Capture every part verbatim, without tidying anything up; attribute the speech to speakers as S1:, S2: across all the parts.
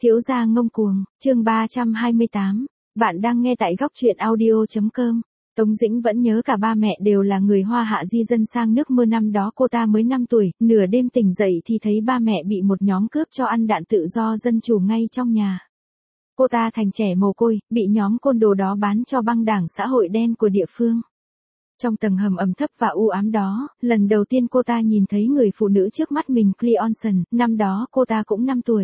S1: Thiếu gia ngông cuồng, chương ba trăm hai mươi tám. Bạn đang nghe tại góc truyện audio chấm com. Tống Dĩnh vẫn nhớ cả ba mẹ đều là người Hoa Hạ di dân sang nước Mơ, năm đó cô ta mới năm tuổi, nửa đêm tỉnh dậy thì thấy ba mẹ bị một nhóm cướp cho ăn đạn tự do dân chủ ngay trong nhà. Cô ta thành trẻ mồ côi, bị nhóm côn đồ đó bán cho băng đảng xã hội đen của địa phương. Trong tầng hầm ẩm thấp và u ám đó, lần đầu tiên cô ta nhìn thấy người phụ nữ trước mắt mình, Cleonson, năm đó cô ta cũng năm tuổi.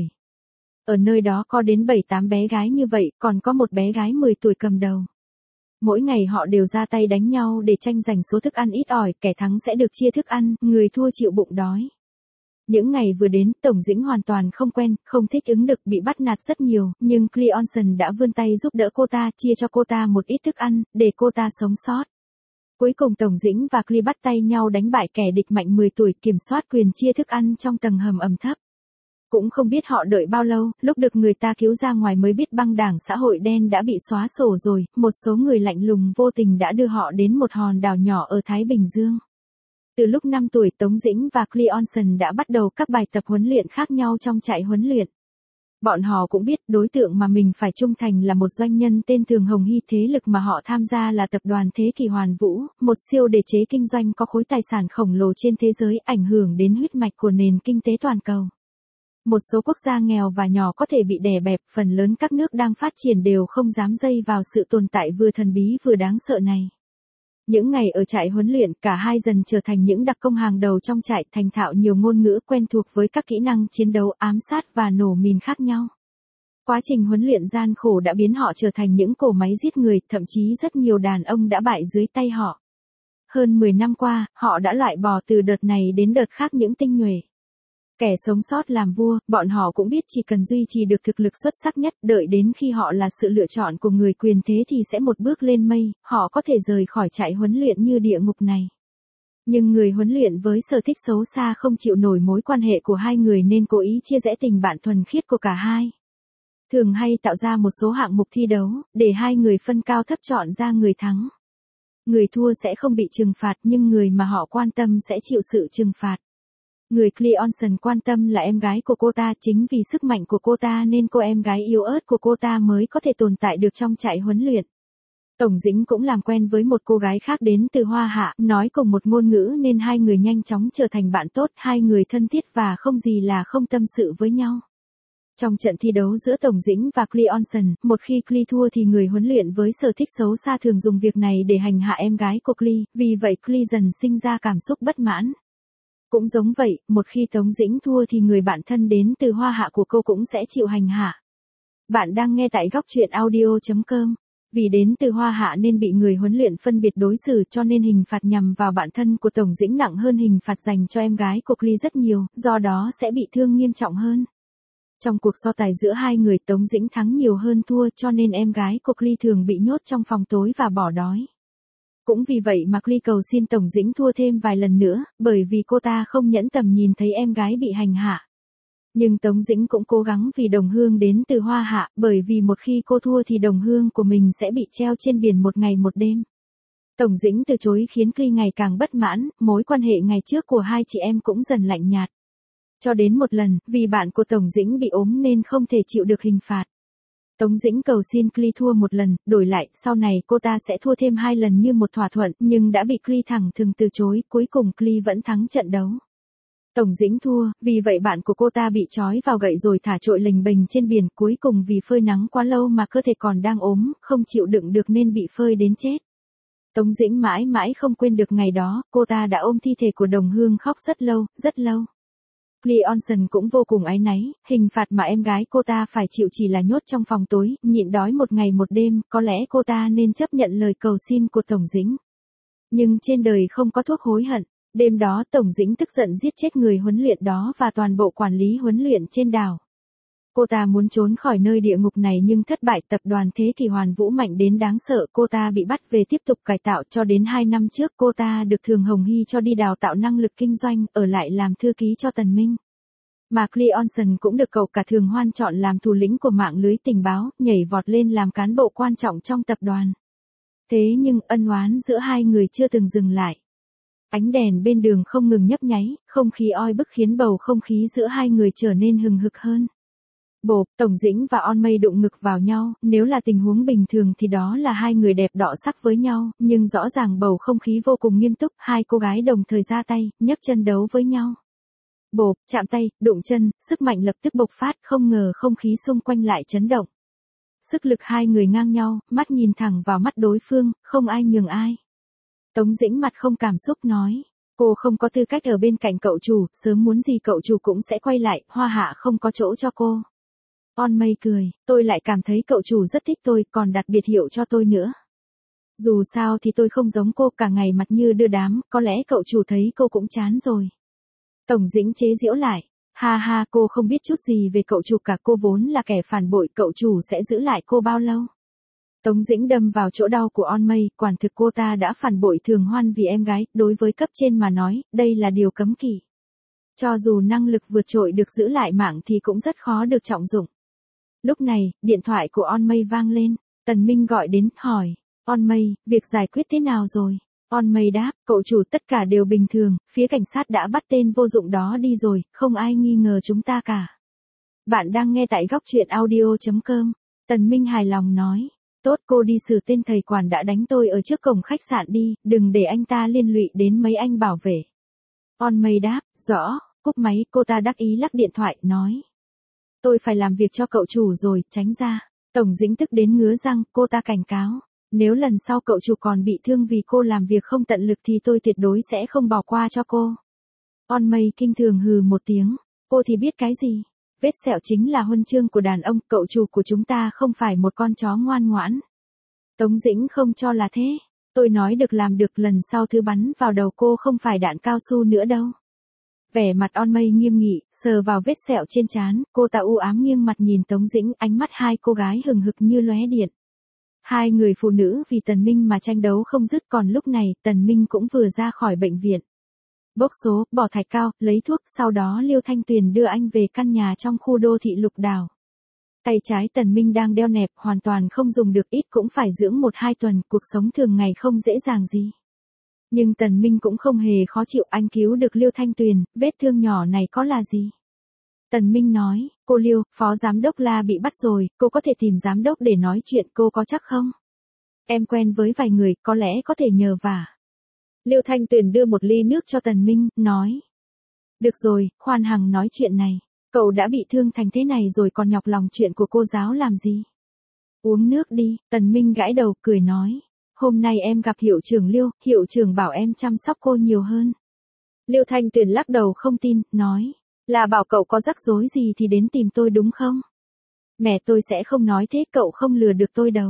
S1: Ở nơi đó có đến bảy tám bé gái như vậy, còn có một bé gái mười tuổi cầm đầu. Mỗi ngày họ đều ra tay đánh nhau để tranh giành số thức ăn ít ỏi, kẻ thắng sẽ được chia thức ăn, người thua chịu bụng đói. Những ngày vừa đến, Tổng Dĩnh hoàn toàn không quen, không thích ứng được, bị bắt nạt rất nhiều, nhưng Cleonson đã vươn tay giúp đỡ cô ta, chia cho cô ta một ít thức ăn, để cô ta sống sót. Cuối cùng Tổng Dĩnh và Cle bắt tay nhau đánh bại kẻ địch mạnh mười tuổi, kiểm soát quyền chia thức ăn trong tầng hầm ẩm thấp. Cũng không biết họ đợi bao lâu, lúc được người ta cứu ra ngoài mới biết băng đảng xã hội đen đã bị xóa sổ rồi, một số người lạnh lùng vô tình đã đưa họ đến một hòn đảo nhỏ ở Thái Bình Dương. Từ lúc năm tuổi, Tống Dĩnh và Cleonson đã bắt đầu các bài tập huấn luyện khác nhau trong trại huấn luyện. Bọn họ cũng biết đối tượng mà mình phải trung thành là một doanh nhân tên Thường Hồng Hy, thế lực mà họ tham gia là tập đoàn Thế Kỷ Hoàn Vũ, một siêu đế chế kinh doanh có khối tài sản khổng lồ trên thế giới, ảnh hưởng đến huyết mạch của nền kinh tế toàn cầu. Một số quốc gia nghèo và nhỏ có thể bị đè bẹp, phần lớn các nước đang phát triển đều không dám dây vào sự tồn tại vừa thần bí vừa đáng sợ này. Những ngày ở trại huấn luyện, cả hai dần trở thành những đặc công hàng đầu trong trại, thành thạo nhiều ngôn ngữ, quen thuộc với các kỹ năng chiến đấu, ám sát và nổ mìn khác nhau. Quá trình huấn luyện gian khổ đã biến họ trở thành những cỗ máy giết người, thậm chí rất nhiều đàn ông đã bại dưới tay họ. Hơn mười năm qua, họ đã loại bỏ từ đợt này đến đợt khác những tinh nhuệ. Kẻ sống sót làm vua, bọn họ cũng biết chỉ cần duy trì được thực lực xuất sắc nhất, đợi đến khi họ là sự lựa chọn của người quyền thế thì sẽ một bước lên mây, họ có thể rời khỏi trại huấn luyện như địa ngục này. Nhưng người huấn luyện với sở thích xấu xa không chịu nổi mối quan hệ của hai người nên cố ý chia rẽ tình bạn thuần khiết của cả hai. Thường hay tạo ra một số hạng mục thi đấu, để hai người phân cao thấp chọn ra người thắng. Người thua sẽ không bị trừng phạt nhưng người mà họ quan tâm sẽ chịu sự trừng phạt. Người Cleonson quan tâm là em gái của cô ta, chính vì sức mạnh của cô ta nên cô em gái yếu ớt của cô ta mới có thể tồn tại được trong trại huấn luyện. Tổng Dĩnh cũng làm quen với một cô gái khác đến từ Hoa Hạ, nói cùng một ngôn ngữ nên hai người nhanh chóng trở thành bạn tốt, hai người thân thiết và không gì là không tâm sự với nhau. Trong trận thi đấu giữa Tổng Dĩnh và Cleonson, một khi Cle thua thì người huấn luyện với sở thích xấu xa thường dùng việc này để hành hạ em gái của Cle, vì vậy Cle dần sinh ra cảm xúc bất mãn. Cũng giống vậy, một khi Tống Dĩnh thua thì người bạn thân đến từ Hoa Hạ của cô cũng sẽ chịu hành hạ. Bạn đang nghe tại góc truyện audio chấm com. Vì đến từ Hoa Hạ nên bị người huấn luyện phân biệt đối xử cho nên hình phạt nhằm vào bạn thân của Tổng Dĩnh nặng hơn hình phạt dành cho em gái của Cle rất nhiều, do đó sẽ bị thương nghiêm trọng hơn. Trong cuộc so tài giữa hai người, Tống Dĩnh thắng nhiều hơn thua cho nên em gái của Cle thường bị nhốt trong phòng tối và bỏ đói. Cũng vì vậy mà Cle cầu xin Tổng Dĩnh thua thêm vài lần nữa, bởi vì cô ta không nhẫn tâm nhìn thấy em gái bị hành hạ. Nhưng Tống Dĩnh cũng cố gắng vì đồng hương đến từ Hoa Hạ, bởi vì một khi cô thua thì đồng hương của mình sẽ bị treo trên biển một ngày một đêm. Tổng Dĩnh từ chối khiến Cle ngày càng bất mãn, mối quan hệ ngày trước của hai chị em cũng dần lạnh nhạt. Cho đến một lần, vì bạn của Tổng Dĩnh bị ốm nên không thể chịu được hình phạt. Tống Dĩnh cầu xin Cle thua một lần, đổi lại, sau này cô ta sẽ thua thêm hai lần như một thỏa thuận, nhưng đã bị Cle thẳng thừng từ chối, cuối cùng Cle vẫn thắng trận đấu. Tổng Dĩnh thua, vì vậy bạn của cô ta bị trói vào gậy rồi thả trội lềnh bềnh trên biển, cuối cùng vì phơi nắng quá lâu mà cơ thể còn đang ốm, không chịu đựng được nên bị phơi đến chết. Tống Dĩnh mãi mãi không quên được ngày đó, cô ta đã ôm thi thể của đồng hương khóc rất lâu, rất lâu. Cleonson cũng vô cùng áy náy, hình phạt mà em gái cô ta phải chịu chỉ là nhốt trong phòng tối, nhịn đói một ngày một đêm, có lẽ cô ta nên chấp nhận lời cầu xin của Tổng Dĩnh. Nhưng trên đời không có thuốc hối hận, đêm đó Tổng Dĩnh tức giận giết chết người huấn luyện đó và toàn bộ quản lý huấn luyện trên đảo. Cô ta muốn trốn khỏi nơi địa ngục này nhưng thất bại, tập đoàn Thế Kỷ Hoàn Vũ mạnh đến đáng sợ, cô ta bị bắt về tiếp tục cải tạo cho đến hai năm trước cô ta được Thường Hồng Hy cho đi đào tạo năng lực kinh doanh, ở lại làm thư ký cho Tần Minh. Mà Cleonson cũng được cậu cả Thường Hoan chọn làm thủ lĩnh của mạng lưới tình báo, nhảy vọt lên làm cán bộ quan trọng trong tập đoàn. Thế nhưng ân oán giữa hai người chưa từng dừng lại. Ánh đèn bên đường không ngừng nhấp nháy, không khí oi bức khiến bầu không khí giữa hai người trở nên hừng hực hơn. Bộp, Tổng Dĩnh và On Mây đụng ngực vào nhau, nếu là tình huống bình thường thì đó là hai người đẹp đọ sắc với nhau, nhưng rõ ràng bầu không khí vô cùng nghiêm túc, hai cô gái đồng thời ra tay, nhấc chân đấu với nhau. Bộp, chạm tay, đụng chân, sức mạnh lập tức bộc phát, không ngờ không khí xung quanh lại chấn động. Sức lực hai người ngang nhau, mắt nhìn thẳng vào mắt đối phương, không ai nhường ai. Tống Dĩnh mặt không cảm xúc nói. Cô không có tư cách ở bên cạnh cậu chủ, sớm muốn gì cậu chủ cũng sẽ quay lại, Hoa Hạ không có chỗ cho cô. On Mây cười, tôi lại cảm thấy cậu chủ rất thích tôi, còn đặt biệt hiệu cho tôi nữa. Dù sao thì tôi không giống cô, cả ngày mặt như đưa đám, có lẽ cậu chủ thấy cô cũng chán rồi. Tổng Dĩnh chế giễu lại, ha ha, cô không biết chút gì về cậu chủ cả, cô vốn là kẻ phản bội, cậu chủ sẽ giữ lại cô bao lâu? Tống Dĩnh đâm vào chỗ đau của On Mây, quả thực cô ta đã phản bội Thường Hoan vì em gái, đối với cấp trên mà nói, đây là điều cấm kỵ. Cho dù năng lực vượt trội được giữ lại mạng thì cũng rất khó được trọng dụng. Lúc này, điện thoại của On Mây vang lên, Tần Minh gọi đến, hỏi, On Mây, việc giải quyết thế nào rồi? On Mây đáp, cậu chủ tất cả đều bình thường, phía cảnh sát đã bắt tên vô dụng đó đi rồi, không ai nghi ngờ chúng ta cả. Bạn đang nghe tại góc truyện audio chấm com. Tần Minh hài lòng nói. Tốt, cô đi xử tên thầy quản đã đánh tôi ở trước cổng khách sạn đi, đừng để anh ta liên lụy đến mấy anh bảo vệ. On Mây đáp, rõ, cúp máy, cô ta đắc ý lắc điện thoại, nói. Tôi phải làm việc cho cậu chủ rồi, tránh ra. Tổng Dĩnh tức đến ngứa răng, cô ta cảnh cáo. Nếu lần sau cậu chủ còn bị thương vì cô làm việc không tận lực thì tôi tuyệt đối sẽ không bỏ qua cho cô. On Mây kinh thường hừ một tiếng, cô thì biết cái gì. Vết sẹo chính là huân chương của đàn ông, cậu chủ của chúng ta không phải một con chó ngoan ngoãn. Tống Dĩnh không cho là thế. Tôi nói được làm được, lần sau thứ bắn vào đầu cô không phải đạn cao su nữa đâu. Vẻ mặt On Mây nghiêm nghị, sờ vào vết sẹo trên trán, cô ta u ám nghiêng mặt nhìn Tống Dĩnh, ánh mắt hai cô gái hừng hực như lóe điện. Hai người phụ nữ vì Tần Minh mà tranh đấu không dứt, còn lúc này Tần Minh cũng vừa ra khỏi bệnh viện. Bốc số, bỏ thạch cao, lấy thuốc, sau đó Liêu Thanh Tuyền đưa anh về căn nhà trong khu đô thị Lục Đào. Tay trái Tần Minh đang đeo nẹp, hoàn toàn không dùng được, ít cũng phải dưỡng một hai tuần, cuộc sống thường ngày không dễ dàng gì. Nhưng Tần Minh cũng không hề khó chịu, anh cứu được Liêu Thanh Tuyền, vết thương nhỏ này có là gì? Tần Minh nói, cô Liêu, phó giám đốc La bị bắt rồi, cô có thể tìm giám đốc để nói chuyện, cô có chắc không? Em quen với vài người, có lẽ có thể nhờ vả. Liêu Thanh Tuyền đưa một ly nước cho Tần Minh, nói. Được rồi, khoan hằng nói chuyện này. Cậu đã bị thương thành thế này rồi còn nhọc lòng chuyện của cô giáo làm gì? Uống nước đi, Tần Minh gãi đầu, cười nói. Hôm nay em gặp hiệu trưởng Liêu, hiệu trưởng bảo em chăm sóc cô nhiều hơn. Liêu Thanh Tuyền lắc đầu không tin, nói. Là bảo cậu có rắc rối gì thì đến tìm tôi đúng không? Mẹ tôi sẽ không nói thế, cậu không lừa được tôi đâu.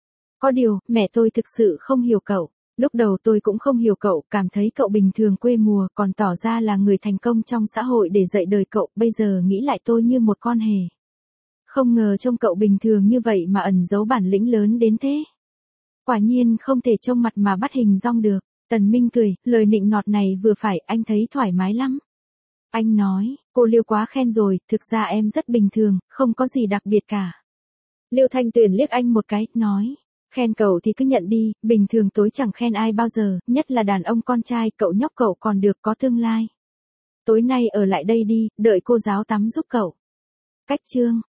S1: Có điều, mẹ tôi thực sự không hiểu cậu. Lúc đầu tôi cũng không hiểu cậu, cảm thấy cậu bình thường quê mùa, còn tỏ ra là người thành công trong xã hội để dạy đời cậu, bây giờ nghĩ lại tôi như một con hề. Không ngờ trông cậu bình thường như vậy mà ẩn giấu bản lĩnh lớn đến thế. Quả nhiên không thể trông mặt mà bắt hình dong được. Tần Minh cười, lời nịnh nọt này vừa phải, anh thấy thoải mái lắm. Anh nói, cô Liêu quá khen rồi, thực ra em rất bình thường, không có gì đặc biệt cả. Liêu Thanh Tuyền liếc anh một cái, nói. Khen cậu thì cứ nhận đi, bình thường tối chẳng khen ai bao giờ, nhất là đàn ông con trai, cậu nhóc cậu còn được có tương lai. Tối nay ở lại đây đi, đợi cô giáo tắm giúp cậu. Cách chương.